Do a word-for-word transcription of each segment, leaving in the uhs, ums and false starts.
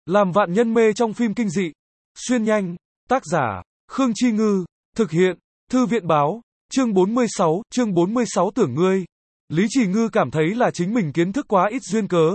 Làm vạn nhân mê trong phim kinh dị. Xuyên nhanh. Tác giả, Khương Chi Ngư. Thực hiện, Thư viện báo. Chương bốn mươi sáu, chương bốn mươi sáu tưởng ngươi. Lý Chỉ Ngư cảm thấy là chính mình kiến thức quá ít duyên cớ.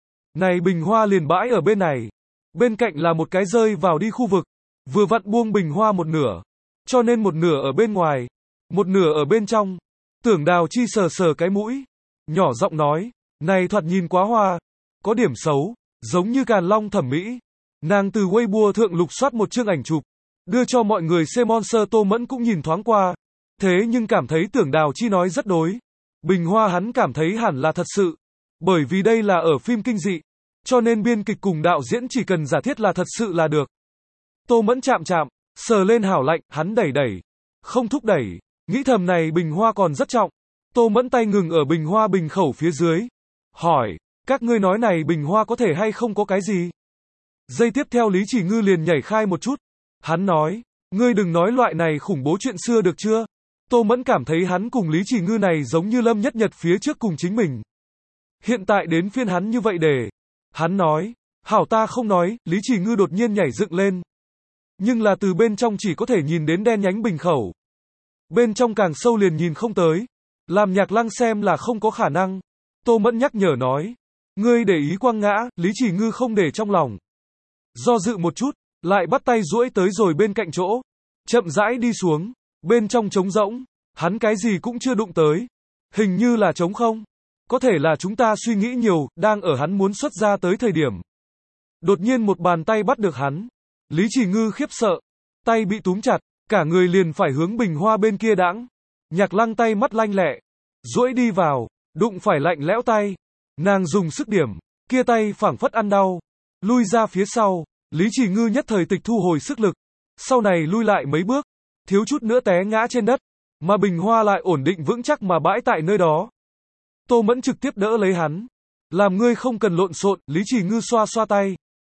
Này bình hoa liền bãi ở bên này. Bên cạnh là một cái rơi vào đi khu vực. Vừa vặn buông bình hoa một nửa. Cho nên một nửa ở bên ngoài. Một nửa ở bên trong. Tưởng Đào Chi sờ sờ cái mũi. Nhỏ giọng nói. Này thoạt nhìn quá hoa. Có điểm xấu. Giống như Càn Long thẩm mỹ. Nàng từ Weibo thượng lục soát một chương ảnh chụp. Đưa cho mọi người xem. Monster Tô Mẫn cũng nhìn thoáng qua. Thế nhưng cảm thấy Tưởng Đào Chi nói rất đối. Bình hoa hắn cảm thấy hẳn là thật sự. Bởi vì đây là ở phim kinh dị. Cho nên biên kịch cùng đạo diễn chỉ cần giả thiết là thật sự là được. Tô Mẫn chạm chạm. Sờ lên hảo lạnh. Hắn đẩy đẩy. Không thúc đẩy. Nghĩ thầm này bình hoa còn rất trọng. Tô Mẫn tay ngừng ở bình hoa bình khẩu phía dưới. Hỏi. Các ngươi nói này bình hoa có thể hay không có cái gì? Giây tiếp theo Lý Chỉ Ngư liền nhảy khai một chút. Hắn nói. Ngươi đừng nói loại này khủng bố chuyện xưa được chưa? Tô Mẫn cảm thấy hắn cùng Lý Chỉ Ngư này giống như Lâm Nhất Nhật phía trước cùng chính mình. Hiện tại đến phiên hắn như vậy để. Hắn nói. Hảo ta không nói. Lý Chỉ Ngư đột nhiên nhảy dựng lên. Nhưng là từ bên trong chỉ có thể nhìn đến đen nhánh bình khẩu. Bên trong càng sâu liền nhìn không tới. Làm Nhạc Lăng xem là không có khả năng. Tô Mẫn nhắc nhở nói. Ngươi để ý quăng ngã. Lý Chỉ Ngư không để trong lòng. Do dự một chút. Lại bắt tay duỗi tới rồi bên cạnh chỗ. Chậm rãi đi xuống. Bên trong trống rỗng. Hắn cái gì cũng chưa đụng tới. Hình như là trống không. Có thể là chúng ta suy nghĩ nhiều. Đang ở hắn muốn xuất ra tới thời điểm. Đột nhiên một bàn tay bắt được hắn. Lý Chỉ Ngư khiếp sợ. Tay bị túm chặt. Cả người liền phải hướng bình hoa bên kia đãng. Nhạc Lăng tay mắt lanh lẹ. Duỗi đi vào. Đụng phải lạnh lẽo tay. Nàng dùng sức điểm. Kia tay phảng phất ăn đau. Lui ra phía sau. Lý Chỉ Ngư nhất thời tịch thu hồi sức lực. Sau này lui lại mấy bước. Thiếu chút nữa té ngã trên đất. Mà bình hoa lại ổn định vững chắc mà bãi tại nơi đó. Tô Mẫn trực tiếp đỡ lấy hắn. Làm ngươi không cần lộn xộn. Lý Chỉ Ngư xoa xoa tay.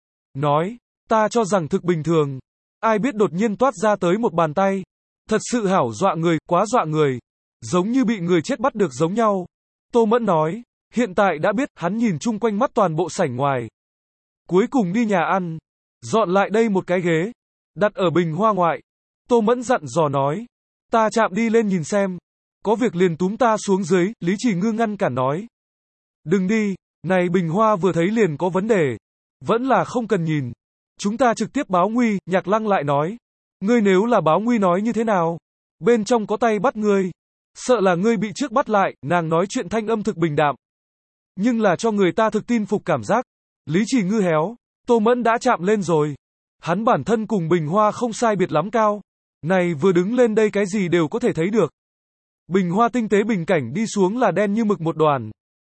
Nói. Ta cho rằng thực bình thường. Ai biết đột nhiên toát ra tới một bàn tay. Thật sự hảo dọa người, quá dọa người. Giống như bị người chết bắt được giống nhau. Tô Mẫn nói. Hiện tại đã biết. Hắn nhìn chung quanh mắt toàn bộ sảnh ngoài. Cuối cùng đi nhà ăn. Dọn lại đây một cái ghế. Đặt ở bình hoa ngoại. Tô Mẫn dặn dò nói. Ta chạm đi lên nhìn xem. Có việc liền túm ta xuống dưới. Lý Chỉ Ngư ngăn cản nói. Đừng đi. Này bình hoa vừa thấy liền có vấn đề. Vẫn là không cần nhìn. Chúng ta trực tiếp báo nguy. Nhạc Lăng lại nói. Ngươi nếu là báo nguy nói như thế nào? Bên trong có tay bắt ngươi. Sợ là ngươi bị trước bắt lại. Nàng nói chuyện thanh âm thực bình đạm. Nhưng là cho người ta thực tin phục cảm giác. Lý Chỉ Ngư héo. Tô Mẫn đã chạm lên rồi. Hắn bản thân cùng bình hoa không sai biệt lắm cao. Này vừa đứng lên đây cái gì đều có thể thấy được. Bình hoa tinh tế bình cảnh đi xuống là đen như mực một đoàn.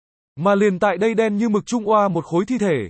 Mà liền tại đây đen như mực trung oa một khối thi thể.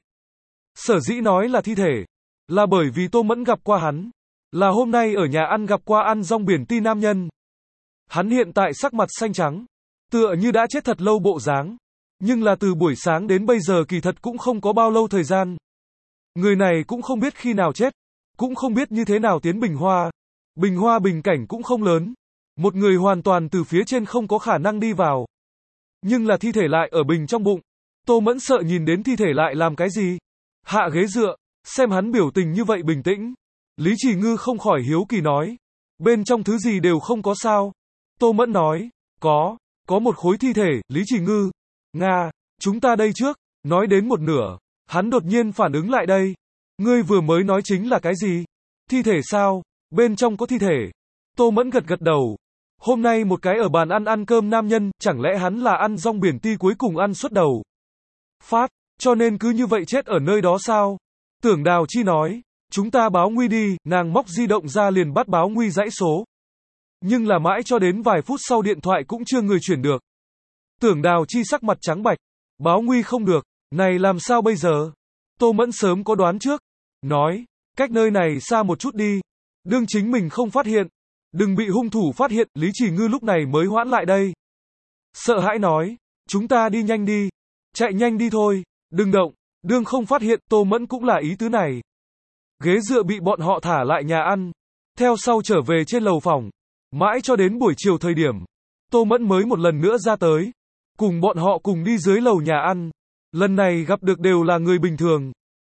Sở dĩ nói là thi thể. Là bởi vì Tô Mẫn gặp qua hắn. Là hôm nay ở nhà ăn gặp qua ăn rong biển ti nam nhân. Hắn hiện tại sắc mặt xanh trắng. Tựa như đã chết thật lâu bộ dáng. Nhưng là từ buổi sáng đến bây giờ kỳ thật cũng không có bao lâu thời gian. Người này cũng không biết khi nào chết. Cũng không biết như thế nào tiến bình hoa. Bình hoa bình cảnh cũng không lớn. Một người hoàn toàn từ phía trên không có khả năng đi vào. Nhưng là thi thể lại ở bình trong bụng. Tô Mẫn sợ nhìn đến thi thể lại làm cái gì. Hạ ghế dựa. Xem hắn biểu tình như vậy bình tĩnh. Lý Chỉ Ngư không khỏi hiếu kỳ nói. Bên trong thứ gì đều không có sao. Tô Mẫn nói. Có. Có một khối thi thể. Lý Chỉ Ngư. Nga. Chúng ta đây trước. Nói đến một nửa. Hắn đột nhiên phản ứng lại đây. Ngươi vừa mới nói chính là cái gì? Thi thể sao? Bên trong có thi thể. Tô Mẫn gật gật đầu. Hôm nay một cái ở bàn ăn ăn cơm nam nhân. Chẳng lẽ hắn là ăn rong biển ti cuối cùng ăn suốt đầu? Phát. Cho nên cứ như vậy chết ở nơi đó sao? Tưởng Đào Chi nói. Chúng ta báo nguy đi. Nàng móc di động ra liền bắt báo nguy dãy số. Nhưng là mãi cho đến vài phút sau điện thoại cũng chưa người chuyển được. Tưởng Đào Chi sắc mặt trắng bạch. Báo nguy không được. Này làm sao bây giờ? Tô Mẫn sớm có đoán trước. Nói. Cách nơi này xa một chút đi. Đương chính mình không phát hiện. Đừng bị hung thủ phát hiện. Lý Chỉ Ngư lúc này mới hoãn lại đây. Sợ hãi nói. Chúng ta đi nhanh đi. Chạy nhanh đi thôi. Đừng động. Đương không phát hiện. Tô Mẫn cũng là ý tứ này. Ghế dựa bị bọn họ thả lại nhà ăn. Theo sau trở về trên lầu phòng. Mãi cho đến buổi chiều thời điểm. Tô Mẫn mới một lần nữa ra tới. Cùng bọn họ cùng đi dưới lầu nhà ăn. Lần này gặp được đều là người bình thường.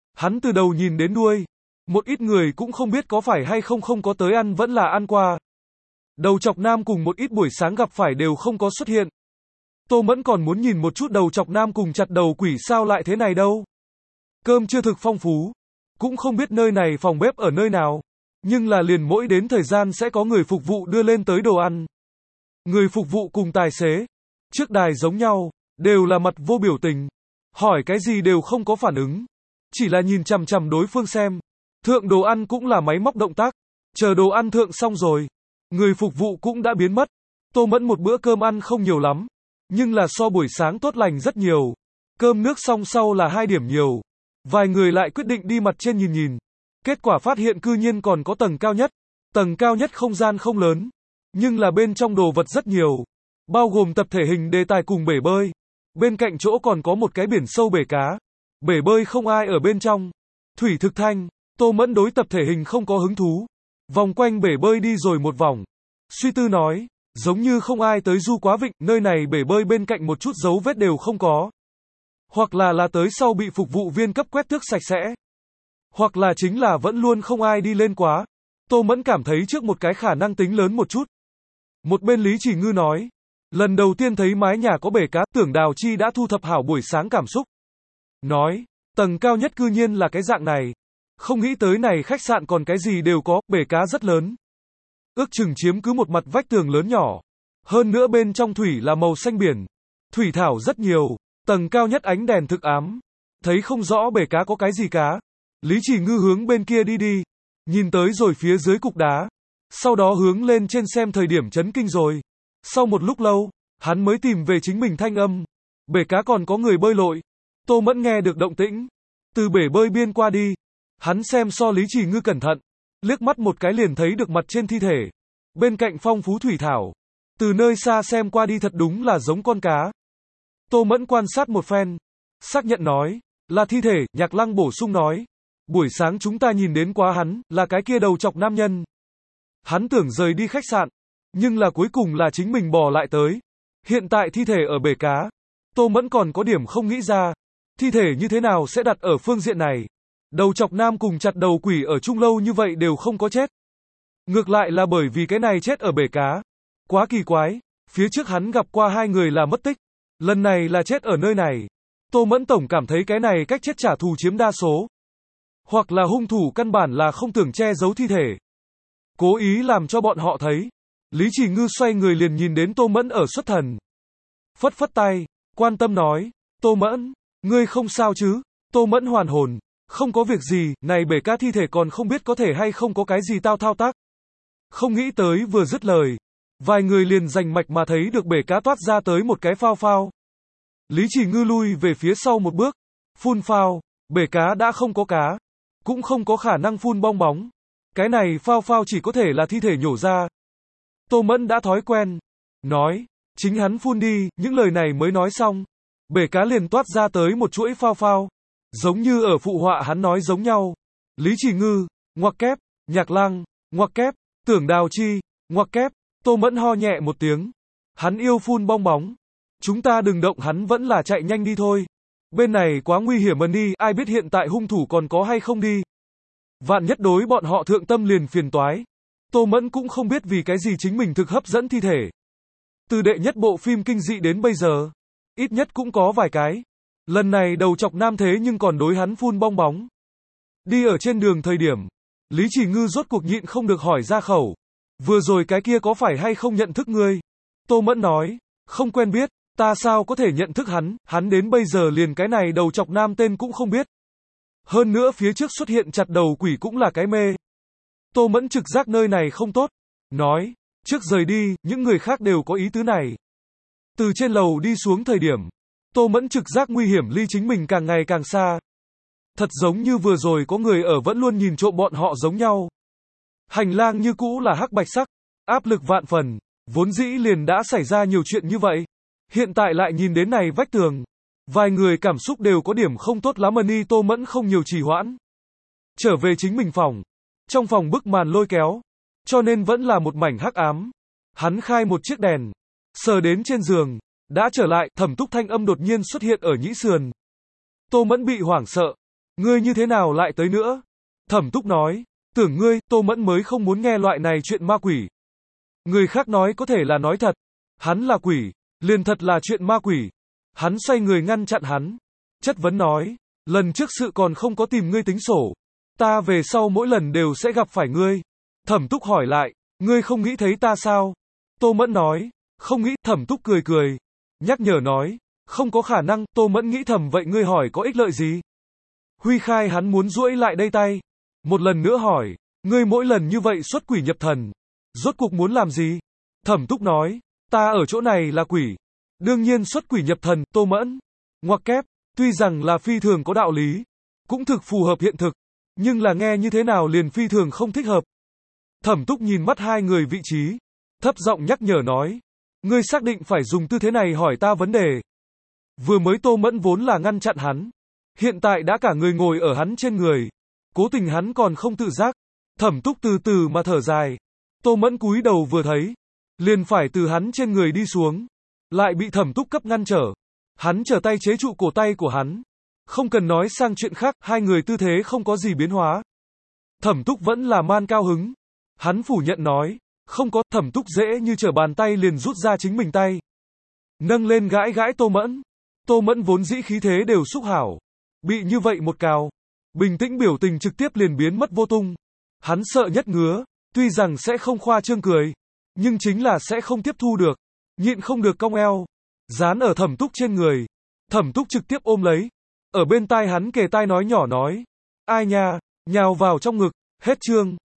Hắn từ đầu nhìn đến đuôi. Một ít người cũng không biết có phải hay không không có tới ăn vẫn là ăn qua. Đầu chọc nam cùng một ít buổi sáng gặp phải đều không có xuất hiện. Tô Mẫn còn muốn nhìn một chút đầu chọc nam cùng chặt đầu quỷ sao lại thế này đâu. Cơm chưa thực phong phú. Cũng không biết nơi này phòng bếp ở nơi nào. Nhưng là liền mỗi đến thời gian sẽ có người phục vụ đưa lên tới đồ ăn. Người phục vụ cùng tài xế. Trước đài giống nhau. Đều là mặt vô biểu tình. Hỏi cái gì đều không có phản ứng. Chỉ là nhìn chằm chằm đối phương xem. Thượng đồ ăn cũng là máy móc động tác. Chờ đồ ăn thượng xong rồi. Người phục vụ cũng đã biến mất. Tô Mẫn một bữa cơm ăn không nhiều lắm. Nhưng là so buổi sáng tốt lành rất nhiều. Cơm nước xong sau là hai điểm nhiều. Vài người lại quyết định đi mặt trên nhìn nhìn. Kết quả phát hiện cư nhiên còn có tầng cao nhất. Tầng cao nhất không gian không lớn. Nhưng là bên trong đồ vật rất nhiều. Bao gồm tập thể hình đề tài cùng bể bơi. Bên cạnh chỗ còn có một cái biển sâu bể cá. Bể bơi không ai ở bên trong. Thủy thực thanh. Tô Mẫn đối tập thể hình không có hứng thú. Vòng quanh bể bơi đi rồi một vòng. Suy tư nói. Giống như không ai tới du quá vịnh. Nơi này bể bơi bên cạnh một chút dấu vết đều không có. Hoặc là là tới sau bị phục vụ viên cấp quét tước sạch sẽ. Hoặc là chính là vẫn luôn không ai đi lên quá. Tô Mẫn cảm thấy trước một cái khả năng tính lớn một chút. Một bên Lý Chỉ Ngư nói. Lần đầu tiên thấy mái nhà có bể cá, tưởng Đào Chi đã thu thập hảo buổi sáng cảm xúc. Nói, tầng cao nhất cư nhiên là cái dạng này. Không nghĩ tới này khách sạn còn cái gì đều có, bể cá rất lớn. Ước chừng chiếm cứ một mặt vách tường lớn nhỏ. Hơn nữa bên trong thủy là màu xanh biển. Thủy thảo rất nhiều. Tầng cao nhất ánh đèn thực ám. Thấy không rõ bể cá có cái gì cá. Lý Chỉ Ngư hướng bên kia đi đi. Nhìn tới rồi phía dưới cục đá. Sau đó hướng lên trên xem thời điểm chấn kinh rồi. Sau một lúc lâu, hắn mới tìm về chính mình thanh âm. Bể cá còn có người bơi lội. Tô Mẫn nghe được động tĩnh. Từ bể bơi biên qua đi. Hắn xem so Lý Chỉ Ngư cẩn thận. Liếc mắt một cái liền thấy được mặt trên thi thể. Bên cạnh phong phú thủy thảo. Từ nơi xa xem qua đi thật đúng là giống con cá. Tô Mẫn quan sát một phen. Xác nhận nói. Là thi thể, Nhạc Lăng bổ sung nói. Buổi sáng chúng ta nhìn đến quá hắn, là cái kia đầu chọc nam nhân. Hắn tưởng rời đi khách sạn. Nhưng là cuối cùng là chính mình bò lại tới. Hiện tại thi thể ở bể cá. Tô Mẫn còn có điểm không nghĩ ra. Thi thể như thế nào sẽ đặt ở phương diện này. Đầu chọc nam cùng chặt đầu quỷ ở chung lâu như vậy đều không có chết. Ngược lại là bởi vì cái này chết ở bể cá. Quá kỳ quái. Phía trước hắn gặp qua hai người là mất tích. Lần này là chết ở nơi này. Tô Mẫn tổng cảm thấy cái này cách chết trả thù chiếm đa số. Hoặc là hung thủ căn bản là không tưởng che giấu thi thể. Cố ý làm cho bọn họ thấy. Lý Chỉ Ngư xoay người liền nhìn đến Tô Mẫn ở xuất thần. Phất phất tay, quan tâm nói. Tô Mẫn, ngươi không sao chứ? Tô Mẫn hoàn hồn. Không có việc gì, này bể cá thi thể còn không biết có thể hay không có cái gì tao thao tác. Không nghĩ tới vừa dứt lời. Vài người liền rành mạch mà thấy được bể cá toát ra tới một cái phao phao. Lý Chỉ Ngư lui về phía sau một bước. Phun phao, bể cá đã không có cá. Cũng không có khả năng phun bong bóng. Cái này phao phao chỉ có thể là thi thể nhổ ra. Tô Mẫn đã thói quen. Nói, chính hắn phun đi, những lời này mới nói xong. Bể cá liền toát ra tới một chuỗi phao phao. Giống như ở phụ họa hắn nói giống nhau. Lý Chỉ Ngư, ngoặc kép, Nhạc Lăng, ngoặc kép, Tưởng Đào Chi, ngoặc kép. Tô Mẫn ho nhẹ một tiếng. Hắn yêu phun bong bóng. Chúng ta đừng động hắn vẫn là chạy nhanh đi thôi. Bên này quá nguy hiểm ân đi, ai biết hiện tại hung thủ còn có hay không đi. Vạn nhất đối bọn họ thượng tâm liền phiền toái. Tô Mẫn cũng không biết vì cái gì chính mình thực hấp dẫn thi thể. Từ đệ nhất bộ phim kinh dị đến bây giờ, ít nhất cũng có vài cái. Lần này đầu chọc nam thế nhưng còn đối hắn phun bong bóng. Đi ở trên đường thời điểm, Lý Chỉ Ngư rốt cuộc nhịn không được hỏi ra khẩu. Vừa rồi cái kia có phải hay không nhận thức ngươi? Tô Mẫn nói, không quen biết, ta sao có thể nhận thức hắn, hắn đến bây giờ liền cái này đầu chọc nam tên cũng không biết. Hơn nữa phía trước xuất hiện chặt đầu quỷ cũng là cái mê. Tô Mẫn trực giác nơi này không tốt. Nói, trước rời đi, những người khác đều có ý tứ này. Từ trên lầu đi xuống thời điểm, Tô Mẫn trực giác nguy hiểm ly chính mình càng ngày càng xa. Thật giống như vừa rồi có người ở vẫn luôn nhìn trộm bọn họ giống nhau. Hành lang như cũ là hắc bạch sắc, áp lực vạn phần, vốn dĩ liền đã xảy ra nhiều chuyện như vậy. Hiện tại lại nhìn đến này vách tường. Vài người cảm xúc đều có điểm không tốt lắm ni Tô Mẫn không nhiều trì hoãn. Trở về chính mình phòng. Trong phòng bức màn lôi kéo. Cho nên vẫn là một mảnh hắc ám. Hắn khai một chiếc đèn. Sờ đến trên giường. Đã trở lại, Thẩm Túc thanh âm đột nhiên xuất hiện ở nhĩ sườn. Tô Mẫn bị hoảng sợ. Ngươi như thế nào lại tới nữa? Thẩm Túc nói, tưởng ngươi, Tô Mẫn mới không muốn nghe loại này chuyện ma quỷ. Người khác nói có thể là nói thật. Hắn là quỷ, liền thật là chuyện ma quỷ. Hắn xoay người ngăn chặn hắn. Chất vấn nói, lần trước sự còn không có tìm ngươi tính sổ. Ta về sau mỗi lần đều sẽ gặp phải ngươi. Thẩm Túc hỏi lại, ngươi không nghĩ thấy ta sao? Tô Mẫn nói, không nghĩ. Thẩm Túc cười cười, nhắc nhở nói, không có khả năng. Tô Mẫn nghĩ thầm, vậy ngươi hỏi có ích lợi gì? Huy khai hắn muốn duỗi lại đây tay. Một lần nữa hỏi, ngươi mỗi lần như vậy xuất quỷ nhập thần, rốt cuộc muốn làm gì? Thẩm Túc nói, ta ở chỗ này là quỷ, đương nhiên xuất quỷ nhập thần. Tô Mẫn ngoặc kép, tuy rằng là phi thường có đạo lý, cũng thực phù hợp hiện thực, nhưng là nghe như thế nào liền phi thường không thích hợp. Thẩm Túc nhìn mắt hai người vị trí, thấp giọng nhắc nhở nói, ngươi xác định phải dùng tư thế này hỏi ta vấn đề. Vừa mới Tô Mẫn vốn là ngăn chặn hắn, hiện tại đã cả người ngồi ở hắn trên người, cố tình hắn còn không tự giác. Thẩm Túc từ từ mà thở dài. Tô Mẫn cúi đầu vừa thấy, liền phải từ hắn trên người đi xuống, lại bị Thẩm Túc cấp ngăn trở. Hắn trở tay chế trụ cổ tay của hắn. Không cần nói sang chuyện khác, hai người tư thế không có gì biến hóa. Thẩm Túc vẫn là man cao hứng. Hắn phủ nhận nói, không có. Thẩm Túc dễ như trở bàn tay liền rút ra chính mình tay, nâng lên gãi gãi Tô Mẫn. Tô Mẫn vốn dĩ khí thế đều xúc hảo, bị như vậy một cào, bình tĩnh biểu tình trực tiếp liền biến mất vô tung. Hắn sợ nhất ngứa, tuy rằng sẽ không khoa trương cười, nhưng chính là sẽ không tiếp thu được, nhịn không được cong eo, dán ở Thẩm Túc trên người. Thẩm Túc trực tiếp ôm lấy, ở bên tai hắn kề tai nói nhỏ nói, ai nha, nhào vào trong ngực. Hết chương.